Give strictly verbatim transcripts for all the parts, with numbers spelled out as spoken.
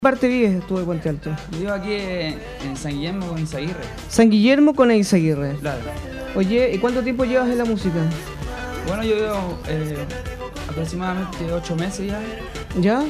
parte vives tú de Puente Alto? Vivo aquí en San Guillermo con Izaguirre. San Guillermo con Izaguirre. Claro. Oye, ¿y cuánto tiempo llevas en la música? Bueno, yo llevo eh, aproximadamente ocho meses ya. ¿Ya?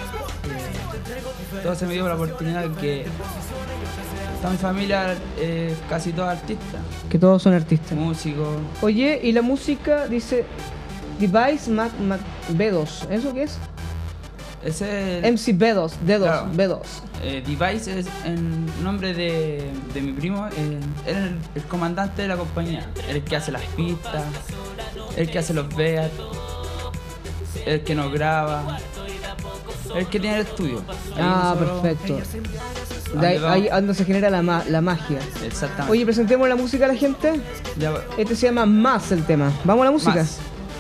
Todo se me dio la oportunidad de que toda mi familia eh, casi todos artistas. Que todos son artistas. Músicos. Oye, y la música dice Device Mac, Mac B dos, ¿eso qué es? Ese es el, M C B dos, D dos, claro. B dos. Eh, Device es el nombre de, de mi primo. Eh, él es el, el comandante de la compañía. Él es el que hace las pistas, el que hace los beats, el que nos graba, el que tiene el estudio. Ahí Ah, nosotros- perfecto. De ahí, ahí donde se genera la, ma- la magia. Exactamente. Oye, presentemos la música a la gente. Ya, Este se llama Más el tema. ¿Vamos a la música? Más.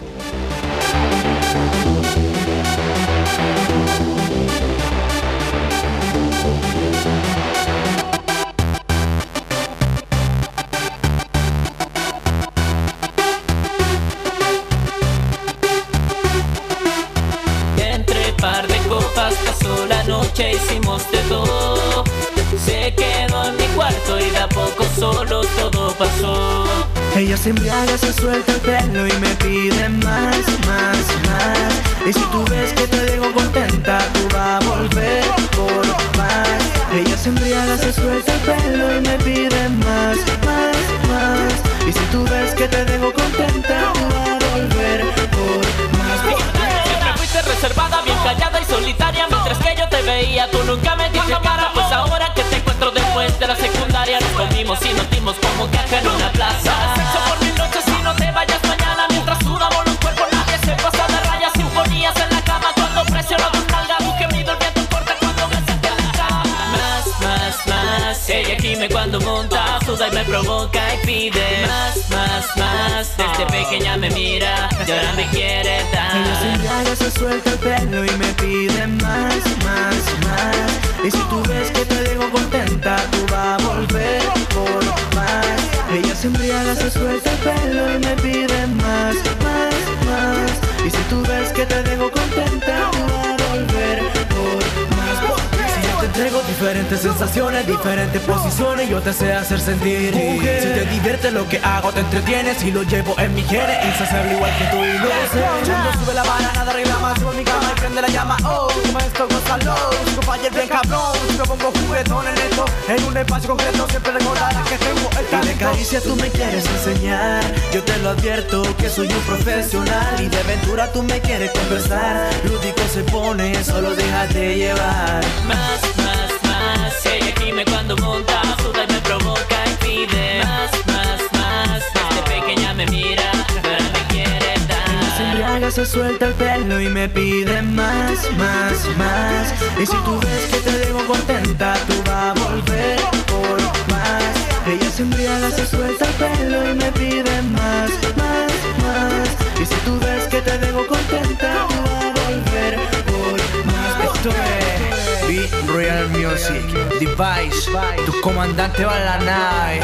Entre par de copas pasó la noche, hicimos de todo. Se quedó en mi cuarto y de a poco solo todo pasó. Ella se embriaga, se suelta el pelo y me pide más, más, más. Y si tú ves que te dejo contenta, tú vas a volver por más. Ella se embriaga, se suelta el pelo y me pide más, más, más. Y si tú ves que te dejo contenta, tú vas a volver por más. Siempre fuiste reservada, bien callada y solitaria. Mientras que yo te veía, tú nunca me diste cara. Pues ahora que te encuentro después de la secundaria, nos comimos y nos dimos como que acá en una plaza. Sexo por mis noches y no te vayas mañana. Mientras sudamos los cuerpos, nadie se pasa de rayas. Sinfonías en la cama cuando presiono tus nalgas. Tu gemido, el viento corta cuando me saque la cama. Más, más, más. Ella gime cuando monta, suda y me provoca y pide más, más, más. Desde pequeña me mira y ahora me quiere Ella se dar. embriaga, se suelta el pelo y me pide más, más, más. Y si tú ves que te dejo contenta, tú vas a volver por más. Ella se embriaga, se suelta el pelo y me pide más, más, más. Y si tú ves que te dejo contenta, tú vas a volver por más. Si yo te entrego diferentes sensaciones, diferentes posiciones, yo te sé hacer sentir mujer. Si te divierte lo que hago, te entretienes y lo llevo en mi genes. Insaciable igual que tú y lo sé. Cuando sube la vara, nada reclama, subo mi cama y prende la llama. Oh, como esto, gózalo. Sigo falla bien cabrón, si me pongo juguetón en esto. En un espacio concreto siempre recordarás que tengo el talento. Y de caricia tú me quieres enseñar, yo te lo advierto que soy un profesional. Y de aventura tú me quieres conversar, lúdico se pone, solo déjate llevar. Más, más, más. Ella gime cuando monta, suda y me provoca y pide más, más, más. Desde pequeña me mira y ahora me quiere Ella se dar. embriaga, se suelta el pelo y me pide más, más, más. Y si tú ves que te dejo contenta, tú vas a volver por más. Ella se embriaga, se suelta el pelo y me pide más, más, más. Y si tú ves que te dejo contenta, tú vas a volver por más. Esto es Be Real Music, Device, tu comandante va a la nave,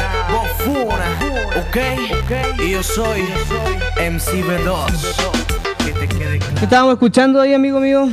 Bofuna, ok, y yo soy M C B dos. Que te quede claro. ¿Qué estábamos escuchando ahí, amigo mío?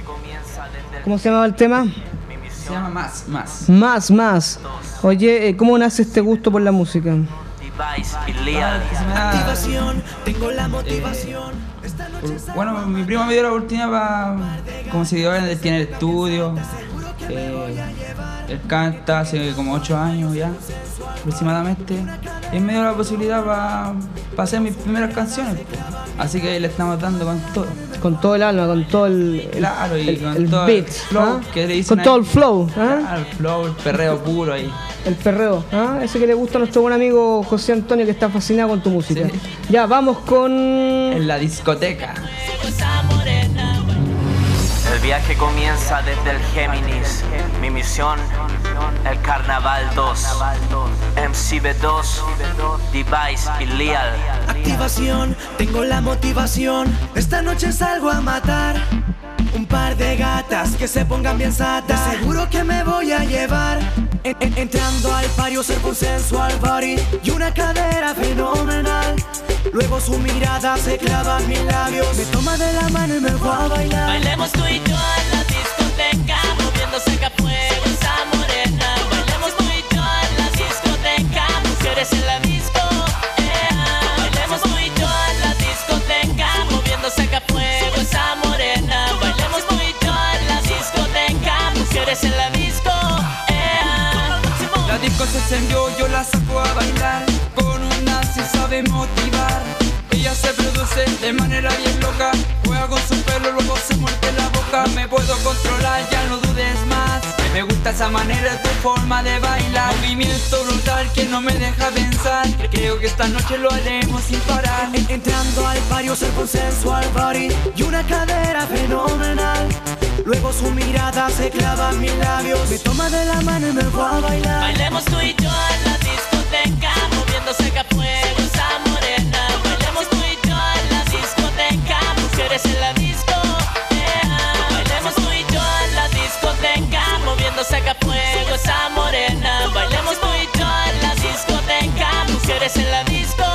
¿Cómo se llamaba el tema? se llama Más, Más. Más, más. Oye, eh, ¿cómo nace este gusto por la música? Device y Ah, Leal. que se me da- Activación, tengo la motivación. Esta noche por- bueno, mi primo me dio la oportunidad para. Como si yo él tiene el estudio. eh, él canta hace como ocho años ya, aproximadamente. Y él me dio la posibilidad para hacer mis primeras canciones. pues. Así que le estamos dando con todo. Con todo el alma, con todo el, el, Claro, y el- con el todo beat, el flow ¿ah? que le dicen Con ahí. todo el flow, ¿ah? Claro, el flow, el perreo puro ahí. El perreo, ¿ah? Ese que le gusta a nuestro buen amigo José Antonio, que está fascinado con tu música. Sí. Ya, vamos con... En la discoteca. El viaje comienza desde el Géminis. Mi misión, el Carnaval dos. M C B dos, Device y Leal. activación, tengo la motivación. Esta noche salgo a matar un par de gatas que se pongan bien satas. Seguro que me voy a llevar. En- en- entrando al party, observo un sensual body y una cadera fenomenal. Luego su mirada se clava en mis labios, me toma de la mano y me va a bailar. Bailemos tú y yo en la discoteca. discoteca, moviendo saca fuego esa morena. Bailemos tú y yo en la discoteca, mujeres en la disco. Eh, bailemos tú y yo en la discoteca, moviendo saca fuego esa morena. Bailemos tú y yo en la discoteca, mujeres en la disco. La disco se encendió, yo la saco a bailar. Con una si sabe motivar. Ella se produce de manera bien loca. Juega con su pelo, luego se muerde la boca. Me puedo controlar, ya no dudes más. Me gusta esa manera, tu forma de bailar. Movimiento brutal que no me deja pensar. Creo que esta noche lo haremos sin parar. Entrando al barrio se consenso al body y una cadera fenomenal. Luego su mirada se clava en mis labios. Me toma de la mano y me va a bailar. Bailemos tú y yo en la discoteca, moviendo saca fuego esa morena. Bailemos tú y yo en la discoteca, mujeres en la disco. Yeah. Bailemos tú y yo en la discoteca, moviendo saca fuego esa morena. Bailemos tú y yo en la discoteca, mujeres en la disco.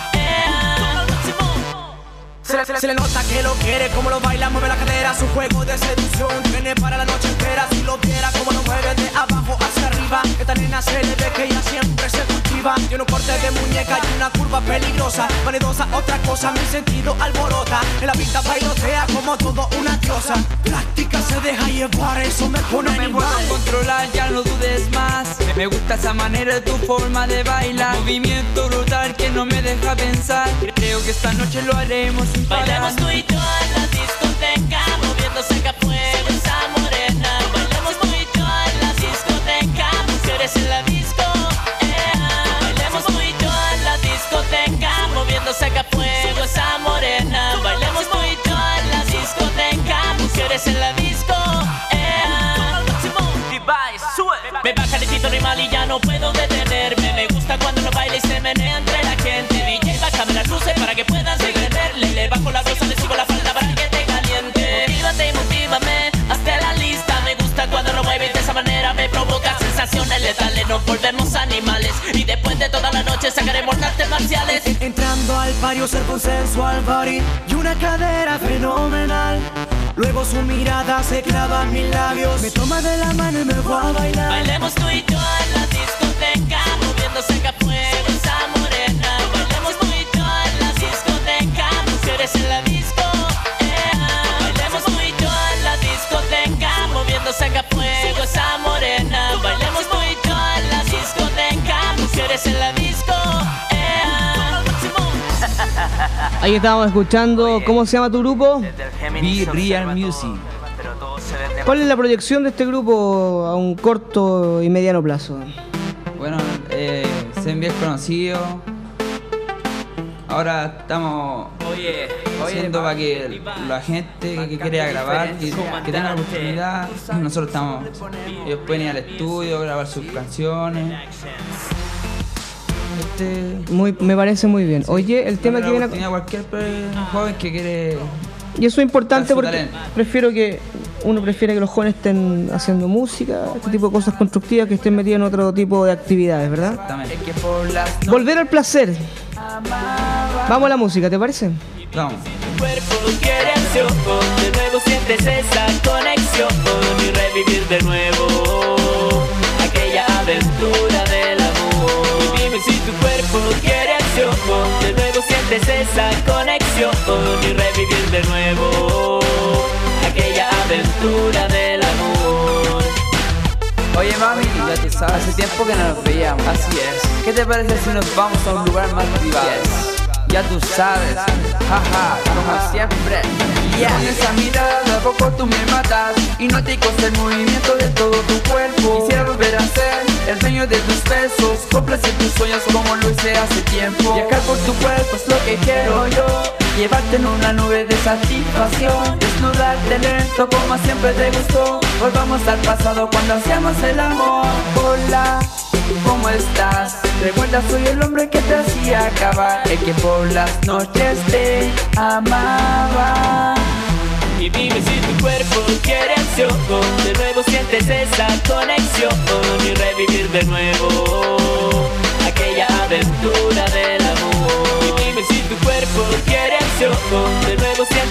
Se le, se le nota que lo quiere, como lo baila, mueve la cadera. Su juego de seducción tiene para la noche entera. Si lo viera, como lo mueve de abajo hacia arriba. Esta nena se le ve que ella siempre se cultiva. Tiene un corte de muñeca y una curva peligrosa. Vanidosa, otra cosa, mi sentido alborota. En la pista bailotea como todo una diosa. Plástica se deja llevar, eso me pone No me puedo controlar, ya no dudes más. Me gusta esa manera, tu forma de bailar. Movimiento brutal que no me deja pensar. Creo que esta noche lo haremos sin parar. Bailemos tú y yo en la discoteca, moviendo saca fuego esa morena. Bailemos tú y yo en la discoteca, mujeres en la disco. Yeah. Bailemos tú y yo en la discoteca, moviendo saca fuego esa morena. Bailemos tú y yo en la discoteca, mujeres en la disco. Yeah. Me baja el tito rimal y ya no puedo detenerme. Me gusta cuando lo baila y se menea entre la gente. D J, bájame las luces para que puedan seguirle. Le bajo la rosa, le sigo la falda para que te caliente. Motívate y motívame, hazte la lista. Me gusta cuando lo mueves de esa manera. Me provoca sensaciones letales, nos volvemos animales. Y después de toda la noche sacaremos artes marciales. Entrando al barrio se consenso al body y una cadera fenomenal. Luego su mirada se clava en mis labios. Me toma de la mano y me va a bailar. Bailemos tú y yo en la discoteca, moviendo saca fuego esa morena. Bailemos tú y yo en la discoteca, mujeres en la disco. Yeah. Bailemos tú y yo en la discoteca, moviendo saca fuego esa morena. Bailemos tú y yo en la discoteca, mujeres en la disco. Yeah. Ahí estábamos escuchando. ¿Cómo se llama tu grupo? Be Real Music. ¿Cuál es la proyección de este grupo a un corto y mediano plazo? Bueno, eh, se bien conocido. Ahora estamos haciendo para que la gente que, que quiera grabar, que, que tenga la oportunidad. Nosotros estamos, ellos pueden ir al estudio, grabar sus canciones. Este, Muy, me parece muy bien. Oye, el tema que viene a... a cualquier joven que quiere. Y eso es importante Su porque talento. prefiero que uno prefiere que los jóvenes estén haciendo música, este tipo de cosas constructivas, que estén metidos en otro tipo de actividades, ¿verdad? Exactamente. Volver al placer. Vamos a la música, ¿te parece? Vamos. Tu cuerpo quiere acción, de nuevo sientes esa conexión y revivir de nuevo aquella aventura del amor. Y dime si tu cuerpo quiere acción, de nuevo sientes esa conexión y revivir de nuevo aquella aventura del amor. Oye mami, ya tú sabes, hace tiempo que no nos veíamos. Así es. ¿Qué te parece si nos vamos a un lugar más privado? Yes. Ya tú sabes, jaja, como siempre. Yeah. Con esa mirada de a poco tú me matas. Hipnótico es el movimiento de todo tu cuerpo. Quisiera volver a ser el dueño de tus besos, complacer tus sueños como lo hice hace tiempo. Viajar por tu cuerpo es lo que quiero yo, llevarte en una nube de satisfacción, desnudarte lento como siempre te gustó. Volvamos al pasado cuando hacíamos el amor. Hola, ¿cómo estás? Recuerda, soy el hombre que te hacía acabar, el que por las noches te amaba. Y dime si tu cuerpo quiere acción, de nuevo sientes esa conexión y revivir de nuevo aquella aventura del amor. Y dime si tu cuerpo quiere acción, de nuevo sientes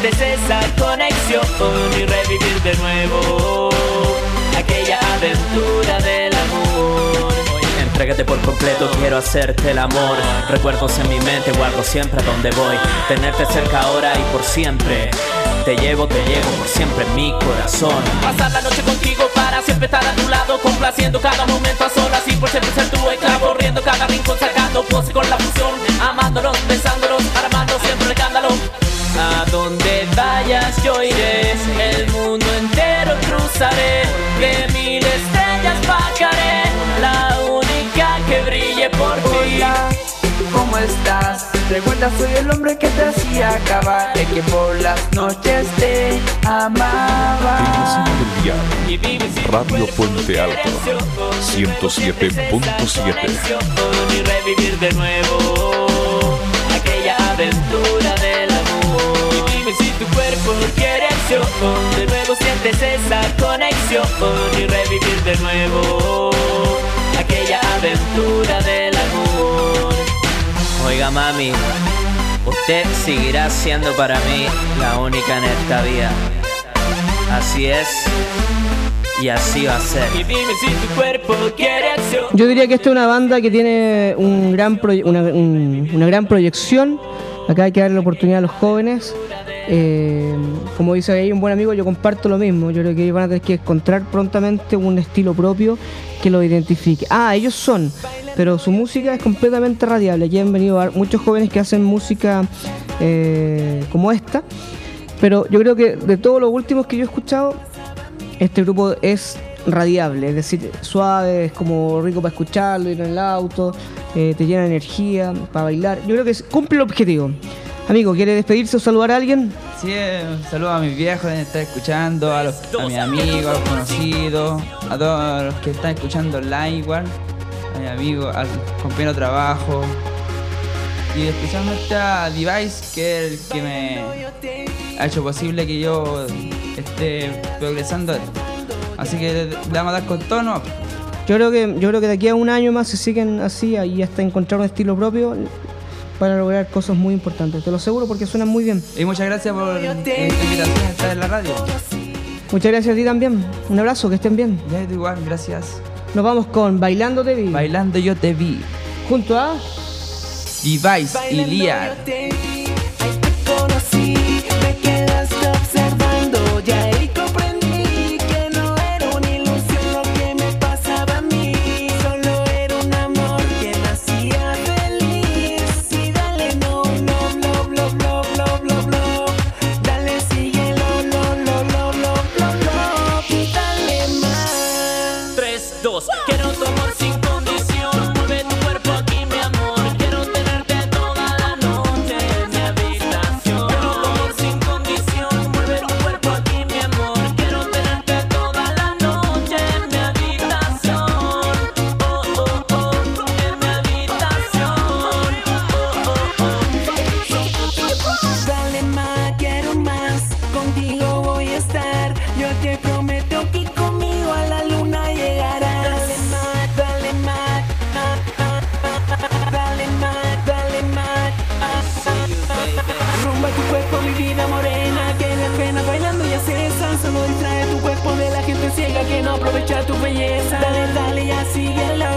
sientes esa conexión y revivir de nuevo aquella aventura del amor. Entrégate por completo, quiero hacerte el amor. Recuerdos en mi mente, guardo siempre a donde voy. Tenerte cerca ahora y por siempre. Te llevo, te llevo por siempre en mi corazón. Pasar la noche contigo para siempre estar a tu lado, complaciendo cada momento a solas y por siempre ser tu esclavo, riendo cada rincón, sacando pose con la fusión, amándonos, besándonos, armando siempre el escándalo. A donde vayas yo iré, el mundo entero cruzaré, de mil estrellas bajaré, la única que brille por ti. Hola, ¿cómo estás? Recuerda, soy el hombre que te hacía acabar, el que por las noches te amaba. El vecino del diario, Radio Puente Alto, ciento siete punto siete. Y revivir de nuevo aquella aventura del amor. Y dime si tu cuerpo quiere acción, de nuevo sientes esa conexión y revivir de nuevo aquella aventura del amor. Oiga mami, usted seguirá siendo para mí la única en esta vida. Así es y así va a ser. Y dime si tu cuerpo quiere acción. Yo diría que esta es una banda que tiene un gran proye- una, un- una gran proyección. Acá hay que darle la oportunidad a los jóvenes. Eh, como dice ahí un buen amigo, yo comparto lo mismo. Yo creo que ellos van a tener que encontrar prontamente un estilo propio que lo identifique. Ah, ellos son, pero su música es completamente radiable. Aquí han venido muchos jóvenes que hacen música eh, como esta. Pero yo creo que de todos los últimos que yo he escuchado, este grupo es radiable, es decir, suave, es como rico para escucharlo, ir en el auto, eh, te llena de energía para bailar. Yo creo que cumple el objetivo. Amigo, ¿quiere despedirse o saludar a alguien? Sí, un saludo a mis viejos que deben estar escuchando, a, los, a mis amigos, a los conocidos, a todos los que están escuchando online igual, a mis amigos, al compañero de trabajo. Y especialmente a Device, que es el que me ha hecho posible que yo esté progresando. Así que le vamos a dar con tono. Yo creo que yo creo que de aquí a un año más, si siguen así y hasta encontrar un estilo propio, para lograr cosas muy importantes. Te lo aseguro porque suenan muy bien. Y muchas gracias por esta invitación a estar en la radio. Muchas gracias a ti también. Un abrazo, que estén bien. Ya, igual, gracias. Nos vamos con Bailando Te Vi. Bailando yo te vi. Junto a Device y Liar. Quiero tu amor sin condición, mueve tu cuerpo aquí mi amor, quiero tenerte toda la noche en mi habitación. Quiero tu amor sin condición, mueve tu cuerpo aquí mi amor, quiero tenerte toda la noche en mi habitación. Oh, oh, oh, en mi habitación. Oh, oh, oh. Dale más, quiero más, contigo voy a estar, yo te prometo que conmigo a la luna llegarás. Rumba tu cuerpo, mi vida morena, que las penas bailando ya cesan. Solo distrae tu cuerpo de la gente ciega que no aprovecha tu belleza. Dale, dale, ya síguela.